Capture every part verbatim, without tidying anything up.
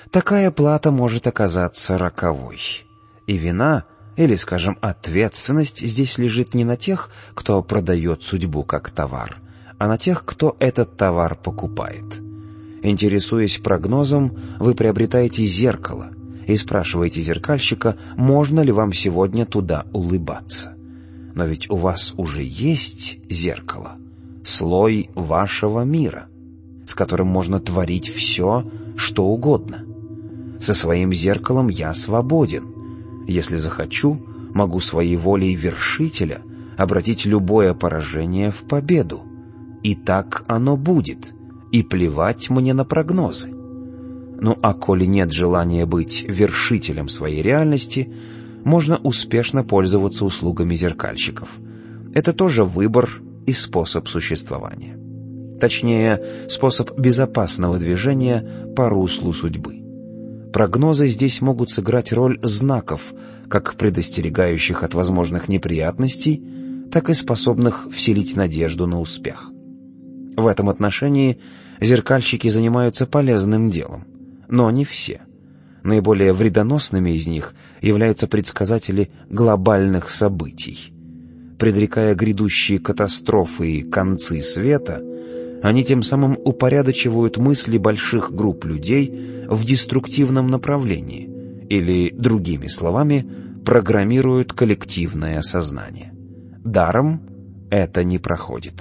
Такая плата может оказаться роковой. И вина, или, скажем, ответственность здесь лежит не на тех, кто продает судьбу как товар, а на тех, кто этот товар покупает. Интересуясь прогнозом, вы приобретаете зеркало и спрашиваете зеркальщика, можно ли вам сегодня туда улыбаться. Но ведь у вас уже есть зеркало, слой вашего мира, с которым можно творить все, что угодно. Со своим зеркалом я свободен. Если захочу, могу своей волей вершителя обратить любое поражение в победу. И так оно будет, и плевать мне на прогнозы. Ну а коли нет желания быть вершителем своей реальности, можно успешно пользоваться услугами зеркальщиков. Это тоже выбор и способ существования. Точнее, способ безопасного движения по руслу судьбы. Прогнозы здесь могут сыграть роль знаков, как предостерегающих от возможных неприятностей, так и способных вселить надежду на успех. В этом отношении зеркальщики занимаются полезным делом, но не все. Наиболее вредоносными из них являются предсказатели глобальных событий. Предрекая грядущие катастрофы и концы света, они тем самым упорядочивают мысли больших групп людей в деструктивном направлении, или, другими словами, программируют коллективное сознание. Даром это не проходит.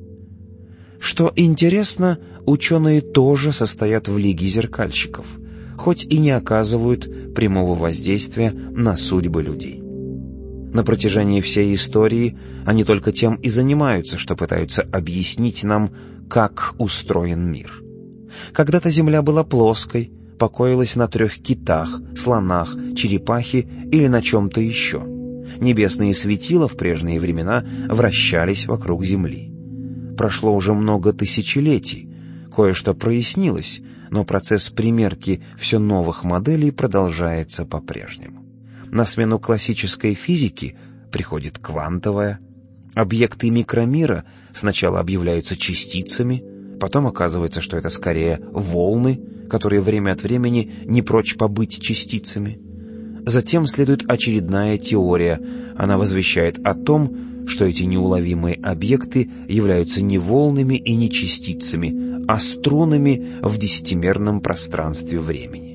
Что интересно, ученые тоже состоят в лиге зеркальщиков, хоть и не оказывают прямого воздействия на судьбы людей. На протяжении всей истории они только тем и занимаются, что пытаются объяснить нам, как устроен мир. Когда-то Земля была плоской, покоилась на трех китах, слонах, черепахе или на чем-то еще. Небесные светила в прежние времена вращались вокруг Земли. Прошло уже много тысячелетий, кое-что прояснилось, но процесс примерки все новых моделей продолжается по-прежнему. На смену классической физике приходит квантовая. Объекты микромира сначала объявляются частицами, потом оказывается, что это скорее волны, которые время от времени не прочь побыть частицами. Затем следует очередная теория. Она возвещает о том, что эти неуловимые объекты являются не волнами и не частицами, а струнами в десятимерном пространстве времени.